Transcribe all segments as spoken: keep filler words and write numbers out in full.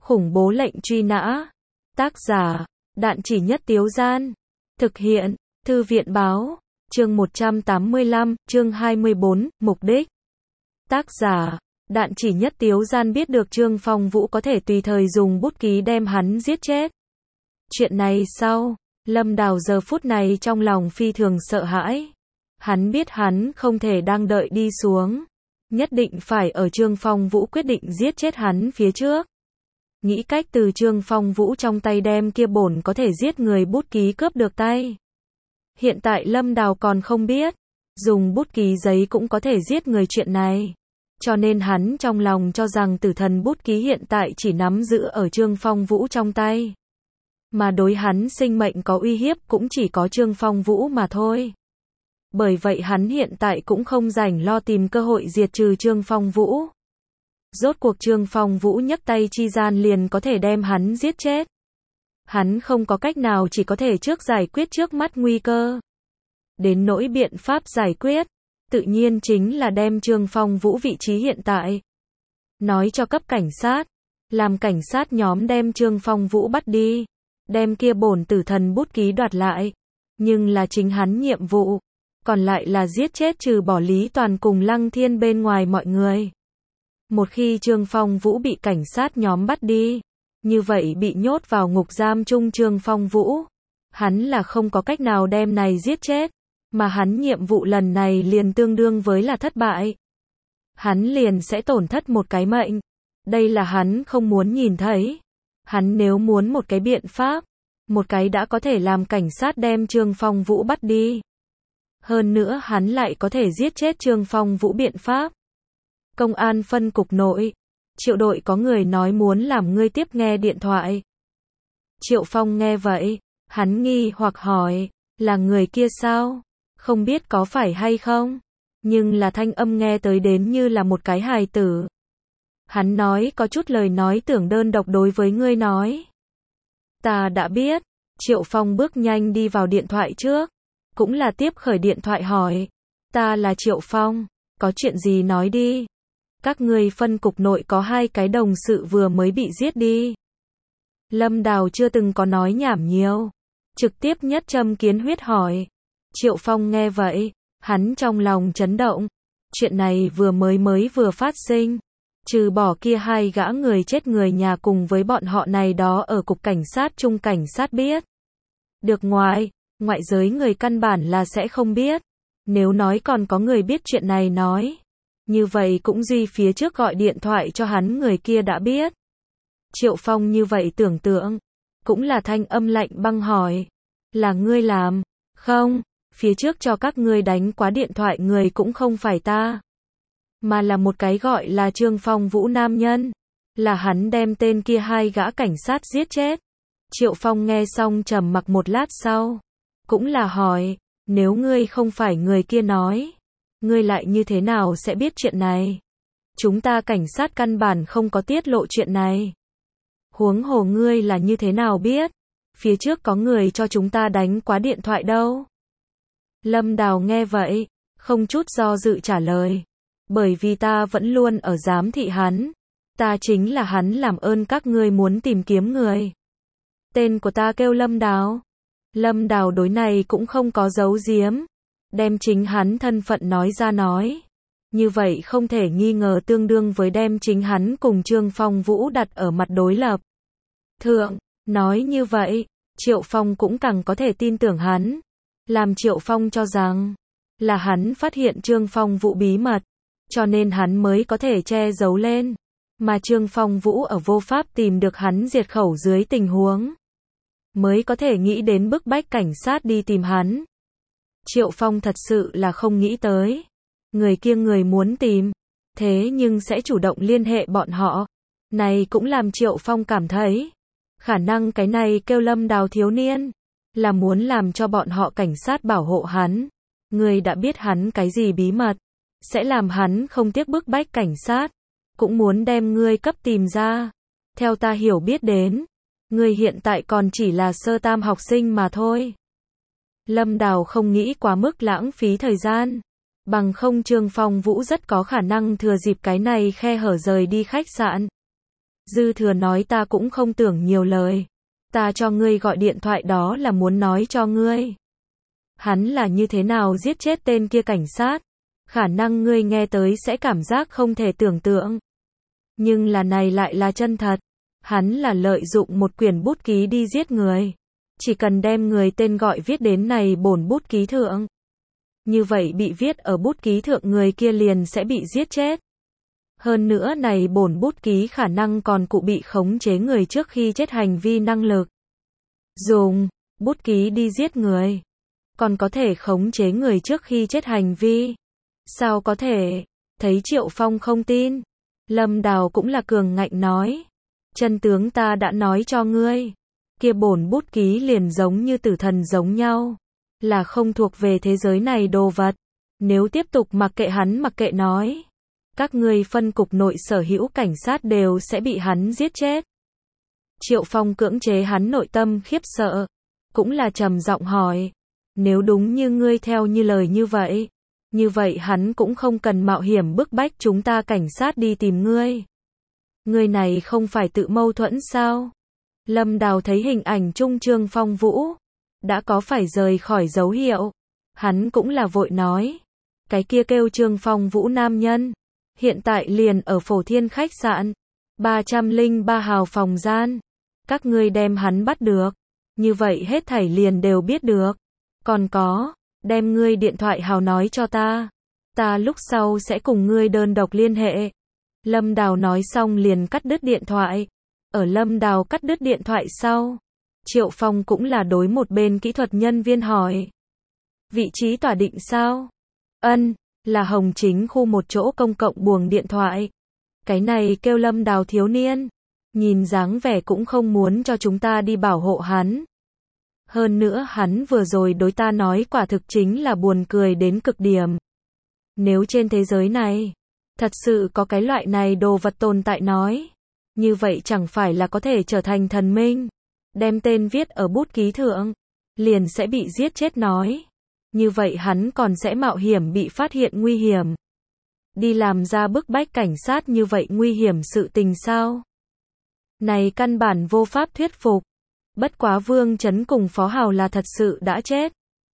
Khủng bố lệnh truy nã. Tác giả, Đạn Chỉ Nhất Tiếu Gian. Thực hiện, Thư viện báo. Chương một trăm tám mươi lăm, chương hai mươi bốn, mục đích. Tác giả, Đạn Chỉ Nhất Tiếu Gian biết được Trương Phong Vũ có thể tùy thời dùng bút ký đem hắn giết chết. Chuyện này sau, Lâm Đào giờ phút này trong lòng phi thường sợ hãi. Hắn biết hắn không thể đang đợi đi xuống. Nhất định phải ở Trương Phong Vũ quyết định giết chết hắn phía trước. Nghĩ cách từ Trương Phong Vũ trong tay đem kia bổn có thể giết người bút ký cướp được tay. Hiện tại Lâm Đào còn không biết, dùng bút ký giấy cũng có thể giết người chuyện này. Cho nên hắn trong lòng cho rằng tử thần bút ký hiện tại chỉ nắm giữ ở Trương Phong Vũ trong tay. Mà đối hắn sinh mệnh có uy hiếp cũng chỉ có Trương Phong Vũ mà thôi. Bởi vậy hắn hiện tại cũng không rảnh lo tìm cơ hội diệt trừ Trương Phong Vũ. Rốt cuộc Trương Phong Vũ nhấc tay chi gian liền có thể đem hắn giết chết. Hắn không có cách nào chỉ có thể trước giải quyết trước mắt nguy cơ. Đến nỗi biện pháp giải quyết, tự nhiên chính là đem Trương Phong Vũ vị trí hiện tại nói cho cấp cảnh sát, làm cảnh sát nhóm đem Trương Phong Vũ bắt đi, đem kia bổn tử thần bút ký đoạt lại. Nhưng là chính hắn nhiệm vụ, còn lại là giết chết trừ bỏ Lý Toàn cùng Lăng Thiên bên ngoài mọi người. Một khi Trương Phong Vũ bị cảnh sát nhóm bắt đi, như vậy bị nhốt vào ngục giam chung Trương Phong Vũ, hắn là không có cách nào đem này giết chết, mà hắn nhiệm vụ lần này liền tương đương với là thất bại. Hắn liền sẽ tổn thất một cái mệnh. Đây là hắn không muốn nhìn thấy. Hắn nếu muốn một cái biện pháp, một cái đã có thể làm cảnh sát đem Trương Phong Vũ bắt đi. Hơn nữa hắn lại có thể giết chết Trương Phong Vũ biện pháp. Công an phân cục nội. Triệu đội có người nói muốn làm ngươi tiếp nghe điện thoại. Triệu Phong nghe vậy, hắn nghi hoặc hỏi, là người kia sao? Không biết có phải hay không? Nhưng là thanh âm nghe tới đến như là một cái hài tử. Hắn nói có chút lời nói tưởng đơn độc đối với ngươi nói. Ta đã biết. Triệu Phong bước nhanh đi vào điện thoại trước. Cũng là tiếp khởi điện thoại hỏi. Ta là Triệu Phong. Có chuyện gì nói đi. Các ngươi phân cục nội có hai cái đồng sự vừa mới bị giết đi. Lâm Đào chưa từng có nói nhảm nhiều. Trực tiếp nhất châm kiến huyết hỏi. Triệu Phong nghe vậy, hắn trong lòng chấn động. Chuyện này vừa mới mới vừa phát sinh. Trừ bỏ kia hai gã người chết người nhà cùng với bọn họ này đó ở cục cảnh sát trung cảnh sát biết. Được ngoài, ngoại giới người căn bản là sẽ không biết. Nếu nói còn có người biết chuyện này nói. Như vậy cũng duy phía trước gọi điện thoại cho hắn người kia đã biết. Triệu Phong như vậy tưởng tượng. Cũng là thanh âm lạnh băng hỏi. Là ngươi làm? Không, phía trước cho các ngươi đánh quá điện thoại người cũng không phải ta. Mà là một cái gọi là Trương Phong Vũ nam nhân. Là hắn đem tên kia hai gã cảnh sát giết chết. Triệu Phong nghe xong trầm mặc một lát sau. Cũng là hỏi, nếu ngươi không phải người kia nói. Ngươi lại như thế nào sẽ biết chuyện này? Chúng ta cảnh sát căn bản không có tiết lộ chuyện này. Huống hồ ngươi là như thế nào biết? Phía trước có người cho chúng ta đánh quá điện thoại đâu. Lâm Đào nghe vậy, không chút do dự trả lời. Bởi vì ta vẫn luôn ở giám thị hắn. Ta chính là hắn làm ơn các ngươi muốn tìm kiếm người. Tên của ta kêu Lâm Đào. Lâm Đào đối này cũng không có giấu giếm. Đem chính hắn thân phận nói ra nói. Như vậy không thể nghi ngờ tương đương với đem chính hắn cùng Trương Phong Vũ đặt ở mặt đối lập. Thượng, nói như vậy, Triệu Phong cũng càng có thể tin tưởng hắn. Làm Triệu Phong cho rằng, là hắn phát hiện Trương Phong Vũ bí mật, cho nên hắn mới có thể che giấu lên. Mà Trương Phong Vũ ở vô pháp tìm được hắn diệt khẩu dưới tình huống. Mới có thể nghĩ đến bức bách cảnh sát đi tìm hắn. Triệu Phong thật sự là không nghĩ tới. Người kia người muốn tìm. Thế nhưng sẽ chủ động liên hệ bọn họ. Này cũng làm Triệu Phong cảm thấy. Khả năng cái này kêu Lâm Đào thiếu niên. Là muốn làm cho bọn họ cảnh sát bảo hộ hắn. Người đã biết hắn cái gì bí mật. Sẽ làm hắn không tiếc bức bách cảnh sát. Cũng muốn đem ngươi cấp tìm ra. Theo ta hiểu biết đến. Ngươi hiện tại còn chỉ là sơ tam học sinh mà thôi. Lâm Đào không nghĩ quá mức lãng phí thời gian. Bằng không Trương Phong Vũ rất có khả năng thừa dịp cái này khe hở rời đi khách sạn. Dư Thừa nói ta cũng không tưởng nhiều lời. Ta cho ngươi gọi điện thoại đó là muốn nói cho ngươi. Hắn là như thế nào giết chết tên kia cảnh sát. Khả năng ngươi nghe tới sẽ cảm giác không thể tưởng tượng. Nhưng là này lại là chân thật. Hắn là lợi dụng một quyển bút ký đi giết người. Chỉ cần đem người tên gọi viết đến này bổn bút ký thượng. Như vậy bị viết ở bút ký thượng người kia liền sẽ bị giết chết. Hơn nữa này bổn bút ký khả năng còn cụ bị khống chế người trước khi chết hành vi năng lực. Dùng bút ký đi giết người. Còn có thể khống chế người trước khi chết hành vi. Sao có thể? Thấy Triệu Phong không tin. Lâm Đào cũng là cường ngạnh nói. Chân tướng ta đã nói cho ngươi. Kia bổn bút ký liền giống như tử thần giống nhau. Là không thuộc về thế giới này đồ vật. Nếu tiếp tục mặc kệ hắn mặc kệ nói. Các ngươi phân cục nội sở hữu cảnh sát đều sẽ bị hắn giết chết. Triệu Phong cưỡng chế hắn nội tâm khiếp sợ. Cũng là trầm giọng hỏi. Nếu đúng như ngươi theo như lời như vậy. Như vậy hắn cũng không cần mạo hiểm bức bách chúng ta cảnh sát đi tìm ngươi. Ngươi này không phải tự mâu thuẫn sao? Lâm Đào thấy hình ảnh trung Trương Phong Vũ. Đã có phải rời khỏi dấu hiệu. Hắn cũng là vội nói. Cái kia kêu Trương Phong Vũ nam nhân. Hiện tại liền ở Phổ Thiên khách sạn. ba trăm lẻ ba hào phòng gian. Các ngươi đem hắn bắt được. Như vậy hết thảy liền đều biết được. Còn có, đem ngươi điện thoại hào nói cho ta. Ta lúc sau sẽ cùng ngươi đơn độc liên hệ. Lâm Đào nói xong liền cắt đứt điện thoại. Ở Lâm Đào cắt đứt điện thoại sau. Triệu Phong cũng là đối một bên kỹ thuật nhân viên hỏi. Vị trí tỏa định sao? Ân, là Hồng Chính khu một chỗ công cộng buồng điện thoại. Cái này kêu Lâm Đào thiếu niên. Nhìn dáng vẻ cũng không muốn cho chúng ta đi bảo hộ hắn. Hơn nữa hắn vừa rồi đối ta nói quả thực chính là buồn cười đến cực điểm. Nếu trên thế giới này, thật sự có cái loại này đồ vật tồn tại nói. Như vậy chẳng phải là có thể trở thành thần minh. Đem tên viết ở bút ký thượng. Liền sẽ bị giết chết nói. Như vậy hắn còn sẽ mạo hiểm bị phát hiện nguy hiểm. Đi làm ra bức bách cảnh sát như vậy nguy hiểm sự tình sao? Này căn bản vô pháp thuyết phục. Bất quá Vương Chấn cùng Phó Hào là thật sự đã chết.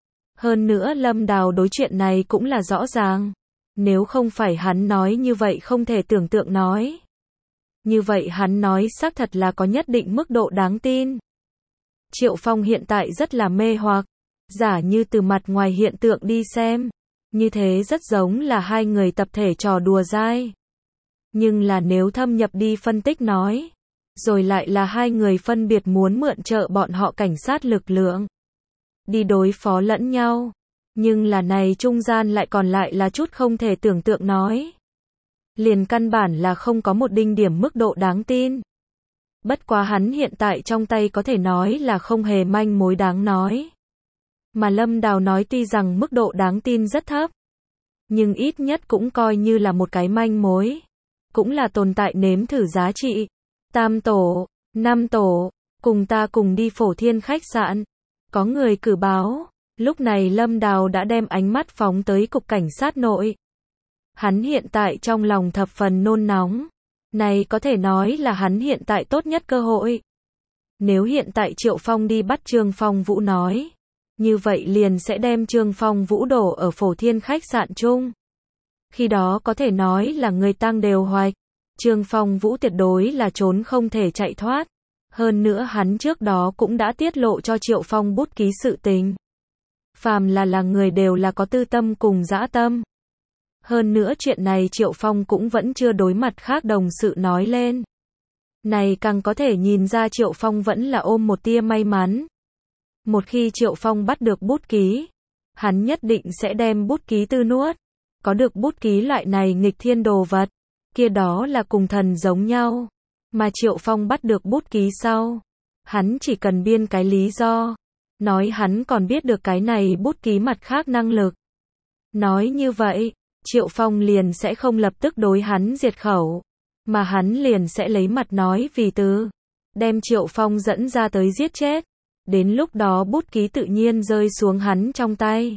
Hơn nữa Lâm Đào đối chuyện này cũng là rõ ràng. Nếu không phải hắn nói như vậy không thể tưởng tượng nói. Như vậy hắn nói xác thật là có nhất định mức độ đáng tin. Triệu Phong hiện tại rất là mê hoặc. Giả như từ mặt ngoài hiện tượng đi xem. Như thế rất giống là hai người tập thể trò đùa dai. Nhưng là nếu thâm nhập đi phân tích nói. Rồi lại là hai người phân biệt muốn mượn trợ bọn họ cảnh sát lực lượng. Đi đối phó lẫn nhau. Nhưng là này trung gian lại còn lại là chút không thể tưởng tượng nói. Liền căn bản là không có một đinh điểm mức độ đáng tin. Bất quá hắn hiện tại trong tay có thể nói là không hề manh mối đáng nói. Mà Lâm Đào nói tuy rằng mức độ đáng tin rất thấp. Nhưng ít nhất cũng coi như là một cái manh mối. Cũng là tồn tại nếm thử giá trị. Tam tổ, năm tổ, cùng ta cùng đi Phổ Thiên khách sạn. Có người cử báo. Lúc này Lâm Đào đã đem ánh mắt phóng tới cục cảnh sát nội. Hắn hiện tại trong lòng thập phần nôn nóng. Này có thể nói là hắn hiện tại tốt nhất cơ hội. Nếu hiện tại Triệu Phong đi bắt Trương Phong Vũ nói. Như vậy liền sẽ đem Trương Phong Vũ đổ ở Phổ Thiên khách sạn chung. Khi đó có thể nói là người tăng đều hoạch. Trương Phong Vũ tuyệt đối là trốn không thể chạy thoát. Hơn nữa hắn trước đó cũng đã tiết lộ cho Triệu Phong bút ký sự tình. Phàm là là người đều là có tư tâm cùng dã tâm. Hơn nữa chuyện này Triệu Phong cũng vẫn chưa đối mặt khác đồng sự nói lên. Này càng có thể nhìn ra Triệu Phong vẫn là ôm một tia may mắn. Một khi Triệu Phong bắt được bút ký, hắn nhất định sẽ đem bút ký tư nuốt. Có được bút ký loại này nghịch thiên đồ vật, kia đó là cùng thần giống nhau. Mà Triệu Phong bắt được bút ký sau, hắn chỉ cần biên cái lý do, nói hắn còn biết được cái này bút ký mặt khác năng lực. Nói như vậy, Triệu Phong liền sẽ không lập tức đối hắn diệt khẩu, mà hắn liền sẽ lấy mặt nói vì từ, đem Triệu Phong dẫn ra tới giết chết. Đến lúc đó bút ký tự nhiên rơi xuống hắn trong tay.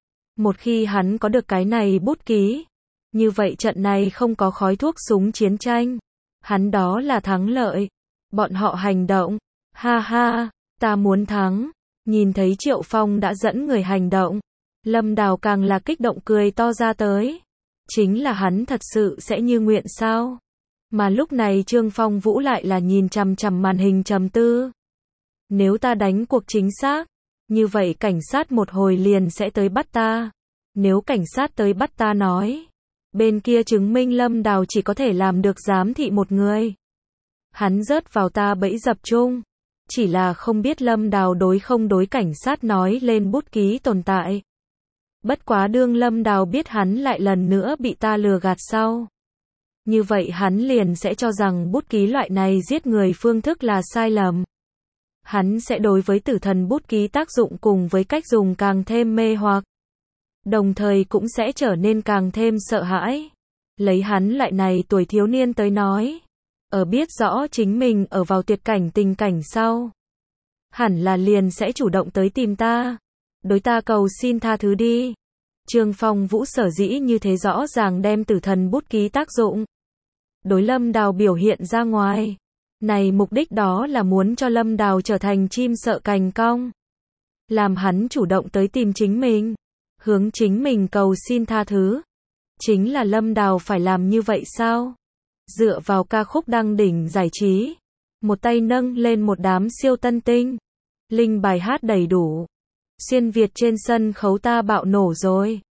Một khi hắn có được cái này bút ký, như vậy trận này không có khói thuốc súng chiến tranh. Hắn đó là thắng lợi. Bọn họ hành động. Ha ha, ta muốn thắng. Nhìn thấy Triệu Phong đã dẫn người hành động. Lâm Đào càng là kích động cười to ra tới. Chính là hắn thật sự sẽ như nguyện sao? Mà lúc này Trương Phong Vũ lại là nhìn chằm chằm màn hình trầm tư. Nếu ta đánh cuộc chính xác, như vậy cảnh sát một hồi liền sẽ tới bắt ta. Nếu cảnh sát tới bắt ta nói, bên kia chứng minh Lâm Đào chỉ có thể làm được giám thị một người. Hắn rớt vào ta bẫy dập chung. Chỉ là không biết Lâm Đào đối không đối cảnh sát nói lên bút ký tồn tại. Bất quá đương Lâm Đào biết hắn lại lần nữa bị ta lừa gạt sau. Như vậy hắn liền sẽ cho rằng bút ký loại này giết người phương thức là sai lầm. Hắn sẽ đối với tử thần bút ký tác dụng cùng với cách dùng càng thêm mê hoặc. Đồng thời cũng sẽ trở nên càng thêm sợ hãi. Lấy hắn loại này tuổi thiếu niên tới nói. Ở biết rõ chính mình ở vào tuyệt cảnh tình cảnh sau. Hẳn là liền sẽ chủ động tới tìm ta. Đối ta cầu xin tha thứ đi. Trương Phong Vũ sở dĩ như thế rõ ràng đem tử thần bút ký tác dụng. Đối Lâm Đào biểu hiện ra ngoài. Này mục đích đó là muốn cho Lâm Đào trở thành chim sợ cành cong. Làm hắn chủ động tới tìm chính mình. Hướng chính mình cầu xin tha thứ. Chính là Lâm Đào phải làm như vậy sao? Dựa vào ca khúc đăng đỉnh giải trí. Một tay nâng lên một đám siêu tân tinh. Linh bài hát đầy đủ. Xuyên Việt trên sân khấu ta bạo nổ rồi.